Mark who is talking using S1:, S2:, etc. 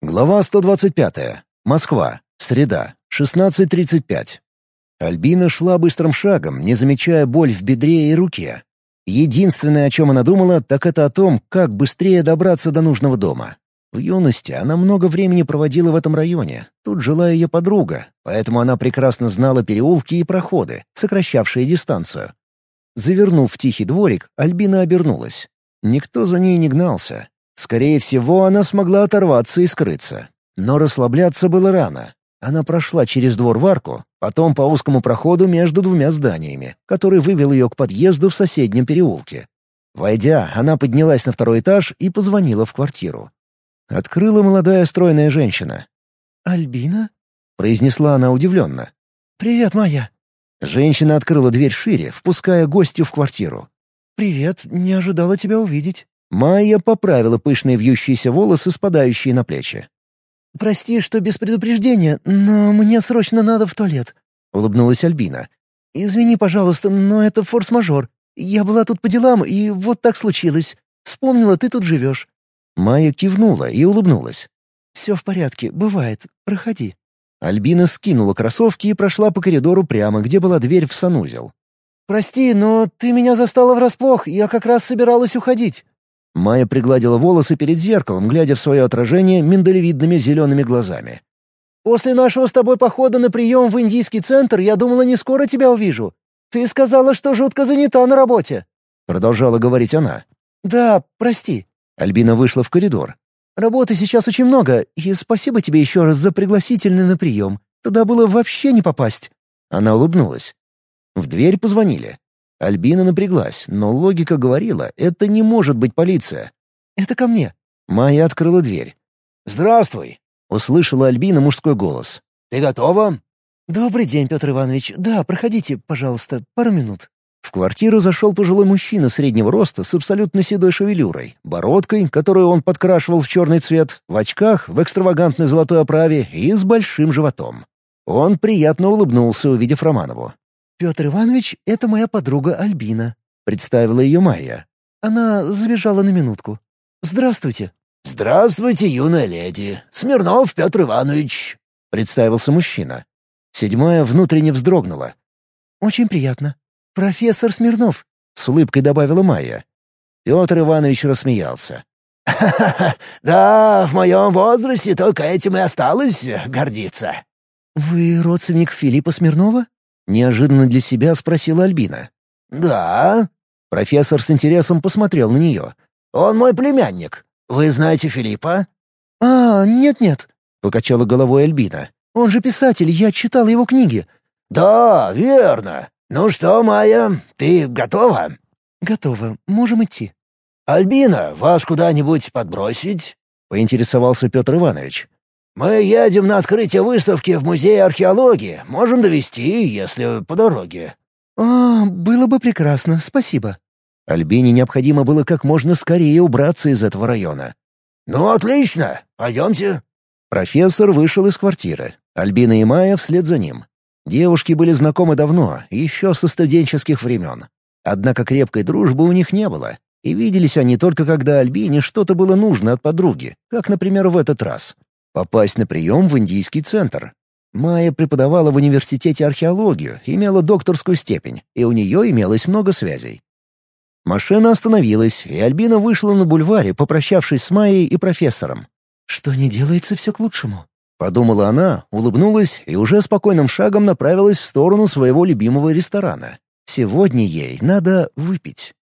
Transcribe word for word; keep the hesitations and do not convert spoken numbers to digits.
S1: Глава сто двадцать пятая. Москва. Среда. шестнадцать тридцать пять. Альбина шла быстрым шагом, не замечая боль в бедре и руке. Единственное, о чем она думала, так это о том, как быстрее добраться до нужного дома. В юности она много времени проводила в этом районе. Тут жила ее подруга, поэтому она прекрасно знала переулки и проходы, сокращавшие дистанцию. Завернув в тихий дворик, Альбина обернулась. Никто за ней не гнался. Скорее всего, она смогла оторваться и скрыться. Но расслабляться было рано. Она прошла через двор в арку, потом по узкому проходу между двумя зданиями, который вывел ее к подъезду в соседнем переулке. Войдя, она поднялась на второй этаж и позвонила в квартиру. Открыла молодая стройная женщина.
S2: «Альбина?»
S1: — произнесла она удивленно.
S2: «Привет, Майя».
S1: Женщина открыла дверь шире, впуская гостью в квартиру.
S2: «Привет, не ожидала тебя увидеть».
S1: Майя поправила пышные вьющиеся волосы, спадающие на плечи.
S2: «Прости, что без предупреждения, но мне срочно надо в туалет»,
S1: — улыбнулась Альбина.
S2: «Извини, пожалуйста, но это форс-мажор. Я была тут по делам, и вот так случилось. Вспомнила, ты тут живешь».
S1: Майя кивнула и улыбнулась.
S2: «Все в порядке, бывает. Проходи».
S1: Альбина скинула кроссовки и прошла по коридору прямо, где была дверь в санузел.
S2: «Прости, но ты меня застала врасплох, я как раз собиралась уходить».
S1: Майя пригладила волосы перед зеркалом, глядя в свое отражение миндалевидными зелеными глазами.
S2: «После нашего с тобой похода на прием в индийский центр я думала, не скоро тебя увижу. Ты сказала, что жутко занята на работе»,
S1: — продолжала говорить она.
S2: «Да, прости».
S1: Альбина вышла в коридор.
S2: «Работы сейчас очень много, и спасибо тебе еще раз за пригласительный на прием. Туда было вообще не попасть».
S1: Она улыбнулась. В дверь позвонили. Альбина напряглась, но логика говорила, это не может быть полиция.
S2: «Это ко мне».
S1: Майя открыла дверь.
S3: «Здравствуй!»
S1: — услышала Альбина мужской голос.
S3: «Ты готова?»
S2: «Добрый день, Петр Иванович. Да, проходите, пожалуйста, пару минут».
S1: В квартиру зашел пожилой мужчина среднего роста с абсолютно седой шевелюрой, бородкой, которую он подкрашивал в черный цвет, в очках, в экстравагантной золотой оправе и с большим животом. Он приятно улыбнулся, увидев Романову.
S2: «Петр Иванович, это моя подруга Альбина»,
S1: — представила ее Майя.
S2: «Она забежала на минутку. Здравствуйте».
S3: «Здравствуйте, юная леди. Смирнов Петр Иванович»,
S1: — представился мужчина. Седьмая внутренне вздрогнула.
S2: «Очень приятно. Профессор Смирнов», —
S1: с улыбкой добавила Майя. Петр Иванович рассмеялся.
S3: «Ха-ха-ха! Да, в моем возрасте только этим и осталось гордиться».
S2: «Вы родственник Филиппа Смирнова?»
S1: — неожиданно для себя спросила Альбина.
S3: «Да».
S1: Профессор с интересом посмотрел на нее.
S3: «Он мой племянник. Вы знаете Филиппа?»
S2: «А, нет-нет»,
S1: — покачала головой Альбина.
S2: «Он же писатель, я читал его книги».
S3: «Да, верно. Ну что, Майя, ты готова?»
S2: «Готово. Можем идти».
S3: «Альбина, вас куда-нибудь подбросить?»
S1: — поинтересовался Петр Иванович.
S3: «Мы едем на открытие выставки в Музее археологии. Можем довезти, если по дороге».
S2: «А, было бы прекрасно, спасибо».
S1: Альбине необходимо было как можно скорее убраться из этого района.
S3: «Ну, отлично. Пойдемте».
S1: Профессор вышел из квартиры. Альбина и Майя вслед за ним. Девушки были знакомы давно, еще со студенческих времен. Однако крепкой дружбы у них не было, и виделись они только когда Альбине что-то было нужно от подруги, как, например, в этот раз. Попасть на прием в индийский центр. Майя преподавала в университете археологию, имела докторскую степень, и у нее имелось много связей. Машина остановилась, и Альбина вышла на бульваре, попрощавшись с Майей и профессором.
S2: «Что не делается, все к лучшему»,
S1: — подумала она, улыбнулась и уже спокойным шагом направилась в сторону своего любимого ресторана. Сегодня ей надо выпить.